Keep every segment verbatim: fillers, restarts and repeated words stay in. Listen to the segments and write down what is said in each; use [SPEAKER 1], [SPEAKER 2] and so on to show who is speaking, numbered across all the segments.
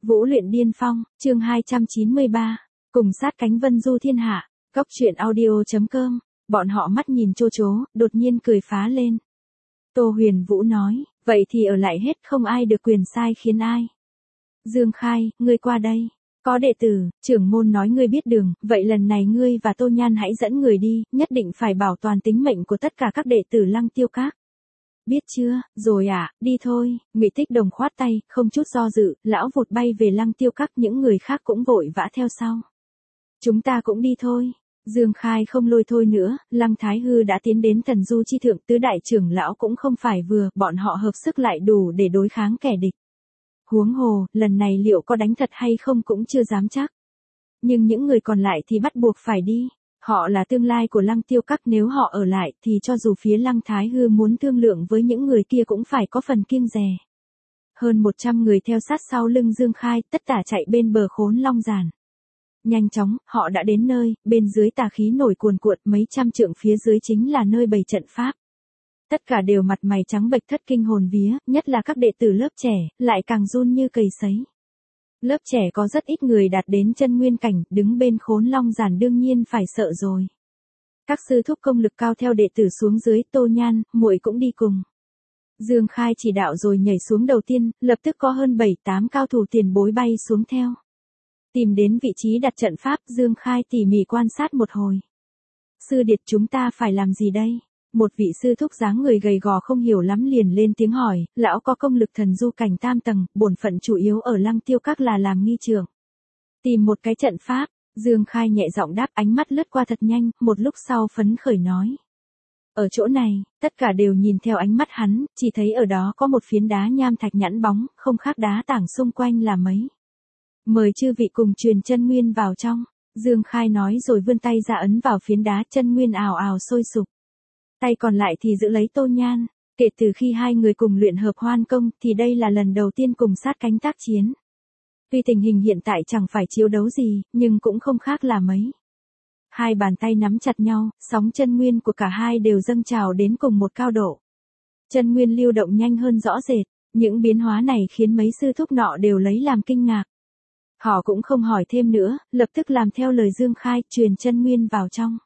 [SPEAKER 1] Vũ luyện điên phong, chương hai trăm chín mươi ba, cùng sát cánh vân du thiên hạ, góc truyện audio.com, bọn họ mắt nhìn chô chố, đột nhiên cười phá lên. Tô Huyền Vũ nói, vậy thì ở lại hết không ai được quyền sai khiến ai. Dương Khai, ngươi qua đây. Có đệ tử, trưởng môn nói ngươi biết đường, vậy lần này ngươi và Tô Nhan hãy dẫn người đi, nhất định phải bảo toàn tính mệnh của tất cả các đệ tử Lăng Tiêu Các. Biết chưa, rồi à, đi thôi, Ngụy Tích Đồng khoát tay, không chút do dự, lão vụt bay về Lăng Tiêu Các, những người khác cũng vội vã theo sau. Chúng ta cũng đi thôi. Dương Khai không lôi thôi nữa, Lăng Thái Hư đã tiến đến Thần Du chi thượng, tứ đại trưởng lão cũng không phải vừa, bọn họ hợp sức lại đủ để đối kháng kẻ địch. Huống hồ, lần này liệu có đánh thật hay không cũng chưa dám chắc. Nhưng những người còn lại thì bắt buộc phải đi. Họ là tương lai của Lăng Tiêu Các, nếu họ ở lại thì cho dù phía Lăng Thái Hư muốn thương lượng với những người kia cũng phải có phần kiêng dè. Hơn một trăm người theo sát sau lưng Dương Khai, tất tả chạy bên bờ Khốn Long Giản. Nhanh chóng, họ đã đến nơi, bên dưới tà khí nổi cuồn cuộn, mấy trăm trượng phía dưới chính là nơi bày trận pháp. Tất cả đều mặt mày trắng bệch thất kinh hồn vía, nhất là các đệ tử lớp trẻ, lại càng run như cầy sấy. Lớp trẻ có rất ít người đạt đến chân nguyên cảnh, đứng bên Khốn Long Giản đương nhiên phải sợ rồi. Các sư thúc công lực cao theo đệ tử xuống dưới, Tô Nhan, muội cũng đi cùng. Dương Khai chỉ đạo rồi nhảy xuống đầu tiên, lập tức có hơn bảy tám cao thủ tiền bối bay xuống theo. Tìm đến vị trí đặt trận pháp, Dương Khai tỉ mỉ quan sát một hồi. Sư điệt, chúng ta phải làm gì đây? Một vị sư thúc dáng người gầy gò không hiểu lắm liền lên tiếng hỏi, lão có công lực thần du cảnh tam tầng, bổn phận chủ yếu ở Lăng Tiêu Các là làm nghi trưởng. Tìm một cái trận pháp, Dương Khai nhẹ giọng đáp, ánh mắt lướt qua thật nhanh, một lúc sau phấn khởi nói. Ở chỗ này, tất cả đều nhìn theo ánh mắt hắn, chỉ thấy ở đó có một phiến đá nham thạch nhẵn bóng, không khác đá tảng xung quanh là mấy. Mời chư vị cùng truyền chân nguyên vào trong. Dương Khai nói rồi vươn tay ra ấn vào phiến đá, chân nguyên ào ào sôi sục. Tay còn lại thì giữ lấy Tô Nhan. Kể từ khi hai người cùng luyện hợp hoan công thì đây là lần đầu tiên cùng sát cánh tác chiến. Tuy tình hình hiện tại chẳng phải chiến đấu gì, nhưng cũng không khác là mấy. Hai bàn tay nắm chặt nhau, sóng chân nguyên của cả hai đều dâng trào đến cùng một cao độ. Chân nguyên lưu động nhanh hơn rõ rệt, những biến hóa này khiến mấy sư thúc nọ đều lấy làm kinh ngạc. Họ cũng không hỏi thêm nữa, lập tức làm theo lời Dương Khai, truyền chân nguyên vào trong.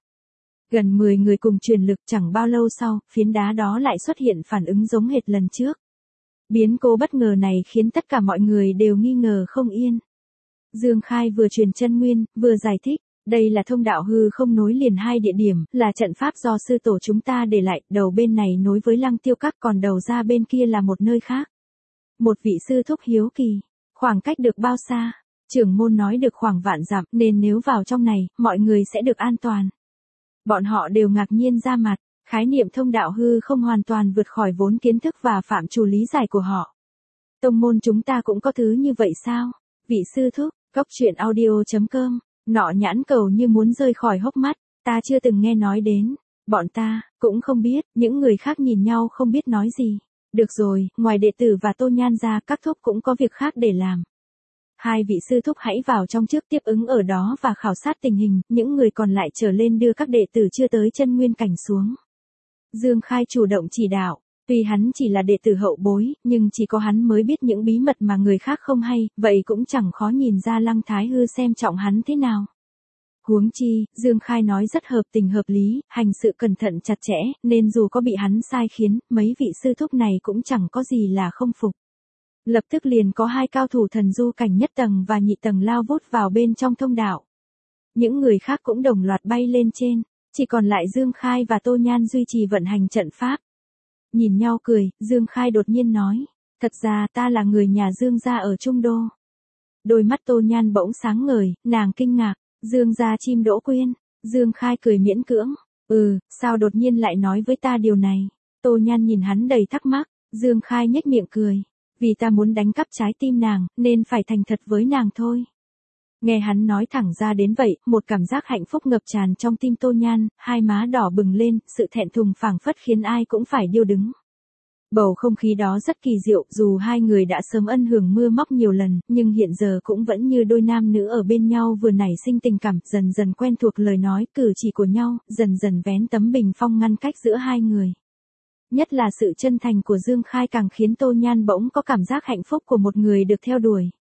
[SPEAKER 1] Gần mười người cùng truyền lực, chẳng bao lâu sau, phiến đá đó lại xuất hiện phản ứng giống hệt lần trước. Biến cố bất ngờ này khiến tất cả mọi người đều nghi ngờ không yên. Dương Khai vừa truyền chân nguyên, vừa giải thích, đây là thông đạo hư không nối liền hai địa điểm, là trận pháp do sư tổ chúng ta để lại, đầu bên này nối với Lăng Tiêu Các, còn đầu ra bên kia là một nơi khác. Một vị sư thúc hiếu kỳ, khoảng cách được bao xa? Trưởng môn nói được khoảng vạn dặm, nên nếu vào trong này, mọi người sẽ được an toàn. Bọn họ đều ngạc nhiên ra mặt, khái niệm thông đạo hư không hoàn toàn vượt khỏi vốn kiến thức và phạm trù lý giải của họ. Tông môn chúng ta cũng có thứ như vậy sao? Vị sư thúc, góc truyện audio.com, nọ nhãn cầu như muốn rơi khỏi hốc mắt, ta chưa từng nghe nói đến, bọn ta, cũng không biết, những người khác nhìn nhau không biết nói gì. Được rồi, ngoài đệ tử và Tô Nhan ra, các thúc cũng có việc khác để làm. Hai vị sư thúc hãy vào trong trước, tiếp ứng ở đó và khảo sát tình hình, những người còn lại trở lên đưa các đệ tử chưa tới chân nguyên cảnh xuống. Dương Khai chủ động chỉ đạo, tuy hắn chỉ là đệ tử hậu bối, nhưng chỉ có hắn mới biết những bí mật mà người khác không hay, vậy cũng chẳng khó nhìn ra Lăng Thái Hư xem trọng hắn thế nào. Huống chi, Dương Khai nói rất hợp tình hợp lý, hành sự cẩn thận chặt chẽ, nên dù có bị hắn sai khiến, mấy vị sư thúc này cũng chẳng có gì là không phục. Lập tức liền có hai cao thủ thần du cảnh nhất tầng và nhị tầng lao vút vào bên trong thông đạo. Những người khác cũng đồng loạt bay lên trên, chỉ còn lại Dương Khai và Tô Nhan duy trì vận hành trận pháp. Nhìn nhau cười, Dương Khai đột nhiên nói, thật ra ta là người nhà Dương gia ở Trung Đô. Đôi mắt Tô Nhan bỗng sáng ngời, nàng kinh ngạc, Dương gia chim đỗ quyên. Dương Khai cười miễn cưỡng, ừ, sao đột nhiên lại nói với ta điều này? Tô Nhan nhìn hắn đầy thắc mắc, Dương Khai nhếch miệng cười. Vì ta muốn đánh cắp trái tim nàng, nên phải thành thật với nàng thôi. Nghe hắn nói thẳng ra đến vậy, một cảm giác hạnh phúc ngập tràn trong tim Tô Nhan, hai má đỏ bừng lên, sự thẹn thùng phảng phất khiến ai cũng phải điêu đứng. Bầu không khí đó rất kỳ diệu, dù hai người đã sớm ân hưởng mưa móc nhiều lần, nhưng hiện giờ cũng vẫn như đôi nam nữ ở bên nhau vừa nảy sinh tình cảm, dần dần quen thuộc lời nói, cử chỉ của nhau, dần dần vén tấm bình phong ngăn cách giữa hai người. Nhất là sự chân thành của Dương Khai càng khiến Tô Nhan bỗng có cảm giác hạnh phúc của một người được theo đuổi.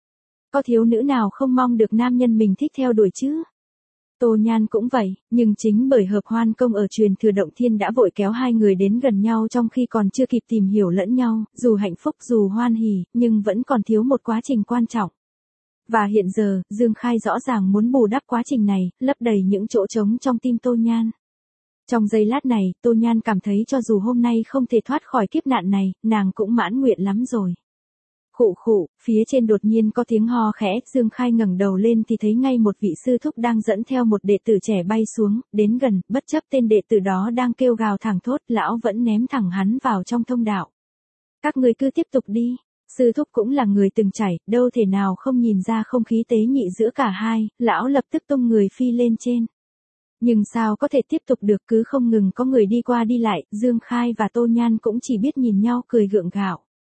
[SPEAKER 1] Có thiếu nữ nào không mong được nam nhân mình thích theo đuổi chứ? Tô Nhan cũng vậy, nhưng chính bởi hợp hoan công ở truyền thừa động thiên đã vội kéo hai người đến gần nhau trong khi còn chưa kịp tìm hiểu lẫn nhau, dù hạnh phúc dù hoan hỉ, nhưng vẫn còn thiếu một quá trình quan trọng. Và hiện giờ, Dương Khai rõ ràng muốn bù đắp quá trình này, lấp đầy những chỗ trống trong tim Tô Nhan. Trong giây lát này, Tô Nhan cảm thấy cho dù hôm nay không thể thoát khỏi kiếp nạn này, nàng cũng mãn nguyện lắm rồi. Khụ khụ, phía trên đột nhiên có tiếng ho khẽ, Dương Khai ngẩng đầu lên thì thấy ngay một vị sư thúc đang dẫn theo một đệ tử trẻ bay xuống, đến gần, bất chấp tên đệ tử đó đang kêu gào thẳng thốt, lão vẫn ném thẳng hắn vào trong thông đạo. Các ngươi cứ tiếp tục đi. Sư thúc cũng là người từng trải, đâu thể nào không nhìn ra không khí tế nhị giữa cả hai, lão lập tức tung người phi lên trên. Nhưng sao có thể tiếp tục được, cứ không ngừng có người đi qua đi lại, Dương Khai và Tô Nhan cũng chỉ biết nhìn nhau cười gượng gạo.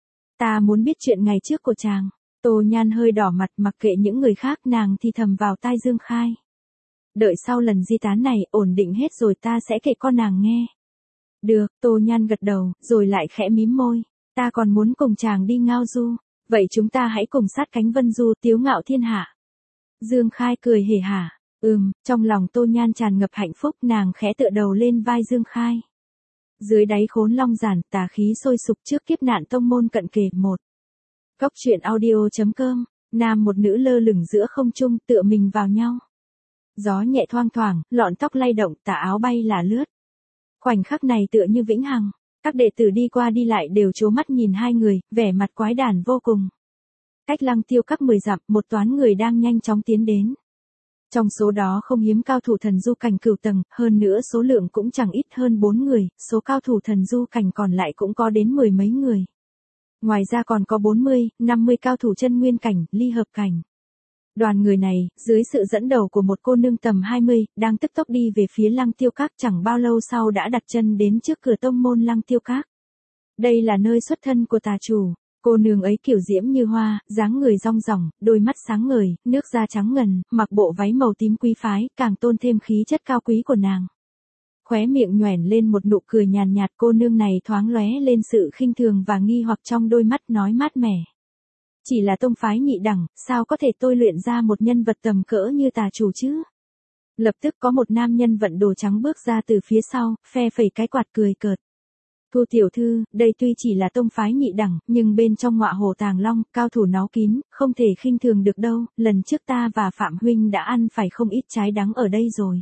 [SPEAKER 1] Ta muốn biết chuyện ngày trước của chàng. Tô Nhan hơi đỏ mặt, mặc kệ những người khác, nàng thì thầm vào tai Dương Khai. Đợi sau lần di tán này, ổn định hết rồi ta sẽ kể con nàng nghe. Được, Tô Nhan gật đầu, rồi lại khẽ mím môi. Ta còn muốn cùng chàng đi ngao du. Vậy chúng ta hãy cùng sát cánh vân du, tiếu ngạo thiên hạ. Dương Khai cười hề hả. Ừm, trong lòng Tô Nhan tràn ngập hạnh phúc, nàng khẽ tựa đầu lên vai Dương Khai. Dưới đáy khốn long giản, tà khí sôi sục trước kiếp nạn tông môn cận kề. Một. Góc truyện audio.com, nam một nữ lơ lửng giữa không trung, tựa mình vào nhau. Gió nhẹ thoang thoảng, lọn tóc lay động, tà áo bay là lướt. Khoảnh khắc này tựa như vĩnh hằng, các đệ tử đi qua đi lại đều trố mắt nhìn hai người, vẻ mặt quái đản vô cùng. Cách Lăng Tiêu Các mười dặm, một toán người đang nhanh chóng tiến đến. Trong số đó không hiếm cao thủ thần du cảnh cửu tầng, hơn nữa số lượng cũng chẳng ít hơn bốn người, số cao thủ thần du cảnh còn lại cũng có đến mười mấy người. Ngoài ra còn có bốn mươi, năm mươi cao thủ chân nguyên cảnh, ly hợp cảnh. Đoàn người này, dưới sự dẫn đầu của một cô nương tầm hai mươi, đang tức tốc đi về phía Lăng Tiêu Các, chẳng bao lâu sau đã đặt chân đến trước cửa tông môn Lăng Tiêu Các. Đây là nơi xuất thân của tà chủ. Cô nương ấy kiểu diễm như hoa, dáng người rong ròng, đôi mắt sáng ngời, nước da trắng ngần, mặc bộ váy màu tím quý phái, càng tôn thêm khí chất cao quý của nàng. Khóe miệng nhoẻn lên một nụ cười nhàn nhạt, cô nương này thoáng lóe lên sự khinh thường và nghi hoặc trong đôi mắt, nói mát mẻ. Chỉ là tông phái nhị đẳng, sao có thể tôi luyện ra một nhân vật tầm cỡ như tà chủ chứ? Lập tức có một nam nhân vận đồ trắng bước ra từ phía sau, phe phẩy cái quạt cười cợt. Thu tiểu thư, đây tuy chỉ là tông phái nhị đẳng, nhưng bên trong ngọa hồ tàng long, cao thủ náu kín, không thể khinh thường được đâu, lần trước ta và Phạm Huynh đã ăn phải không ít trái đắng ở đây rồi.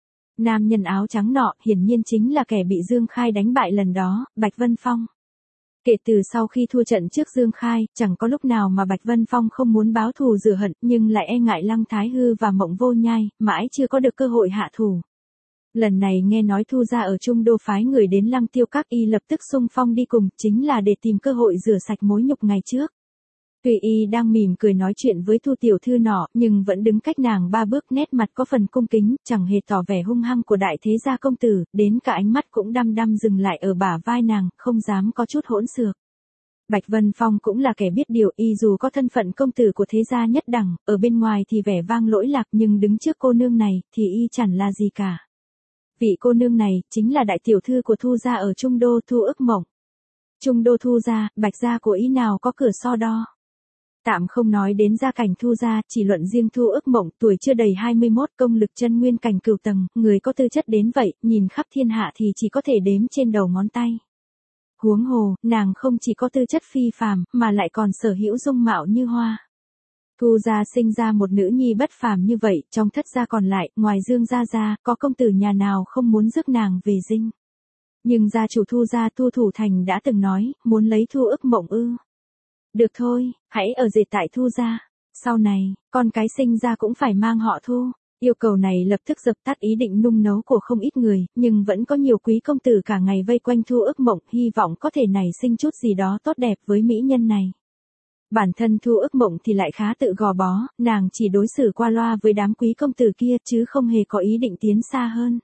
[SPEAKER 1] Nam nhân áo trắng nọ, hiển nhiên chính là kẻ bị Dương Khai đánh bại lần đó, Bạch Vân Phong. Kể từ sau khi thua trận trước Dương Khai, chẳng có lúc nào mà Bạch Vân Phong không muốn báo thù rửa hận, nhưng lại e ngại Lăng Thái Hư và Mộng Vô Nhai, mãi chưa có được cơ hội hạ thủ. Lần này nghe nói Thu gia ở Trung Đô phái người đến Lăng Tiêu Các, y lập tức xung phong đi cùng, chính là để tìm cơ hội rửa sạch mối nhục ngày trước. Tuy y đang mỉm cười nói chuyện với Thu tiểu thư nọ, nhưng vẫn đứng cách nàng ba bước, nét mặt có phần cung kính, chẳng hề tỏ vẻ hung hăng của đại thế gia công tử, đến cả ánh mắt cũng đăm đăm dừng lại ở bả vai nàng, không dám có chút hỗn xược. Bạch Vân Phong cũng là kẻ biết điều, y dù có thân phận công tử của thế gia nhất đẳng, ở bên ngoài thì vẻ vang lỗi lạc, nhưng đứng trước cô nương này, thì y chẳng là gì cả. Vị cô nương này, chính là đại tiểu thư của Thu gia ở Trung Đô, Thu Ức Mộng. Trung Đô Thu gia, Bạch gia của ý nào có cửa so đo. Tạm không nói đến gia cảnh Thu gia, chỉ luận riêng Thu Ức Mộng, tuổi chưa đầy hai mươi mốt, công lực chân nguyên cảnh cửu tầng, người có tư chất đến vậy, nhìn khắp thiên hạ thì chỉ có thể đếm trên đầu ngón tay. Huống hồ, nàng không chỉ có tư chất phi phàm, mà lại còn sở hữu dung mạo như hoa. Thu gia sinh ra một nữ nhi bất phàm như vậy, trong thất gia còn lại, ngoài Dương gia ra, có công tử nhà nào không muốn rước nàng về dinh. Nhưng gia chủ Thu gia Thu Thủ Thành đã từng nói, muốn lấy Thu Ức Mộng ư. Được thôi, hãy ở dệt tại Thu gia. Sau này, con cái sinh ra cũng phải mang họ Thu. Yêu cầu này lập tức dập tắt ý định nung nấu của không ít người, nhưng vẫn có nhiều quý công tử cả ngày vây quanh Thu Ức Mộng, hy vọng có thể nảy sinh chút gì đó tốt đẹp với mỹ nhân này. Bản thân Thu Ức Mộng thì lại khá tự gò bó, nàng chỉ đối xử qua loa với đám quý công tử kia chứ không hề có ý định tiến xa hơn.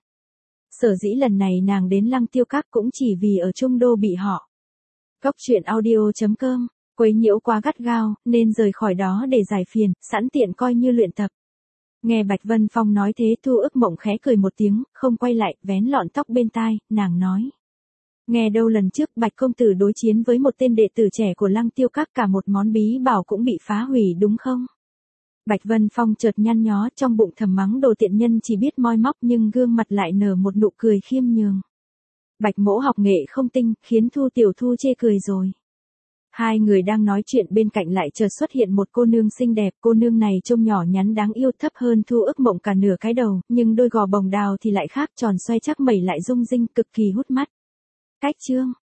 [SPEAKER 1] Sở dĩ lần này nàng đến Lăng Tiêu Các cũng chỉ vì ở Trung Đô bị họ. Góc truyện audio.com, quấy nhiễu quá gắt gao, nên rời khỏi đó để giải phiền, sẵn tiện coi như luyện tập. Nghe Bạch Vân Phong nói thế, Thu Ức Mộng khẽ cười một tiếng, không quay lại, vén lọn tóc bên tai, nàng nói. Nghe đâu lần trước Bạch công tử đối chiến với một tên đệ tử trẻ của Lăng Tiêu Các, cả một món bí bảo cũng bị phá hủy đúng không? Bạch Vân Phong chợt nhăn nhó, trong bụng thầm mắng đồ tiện nhân chỉ biết moi móc nhưng gương mặt lại nở một nụ cười khiêm nhường. Bạch mỗ học nghệ không tinh, khiến Thu tiểu thư chê cười rồi. Hai người đang nói chuyện bên cạnh lại chợt xuất hiện một cô nương xinh đẹp, cô nương này trông nhỏ nhắn đáng yêu, thấp hơn Thu ước mộng cả nửa cái đầu, nhưng đôi gò bồng đào thì lại khác, tròn xoay chắc mẩy lại rung rinh, cực kỳ hút mắt. Cách chương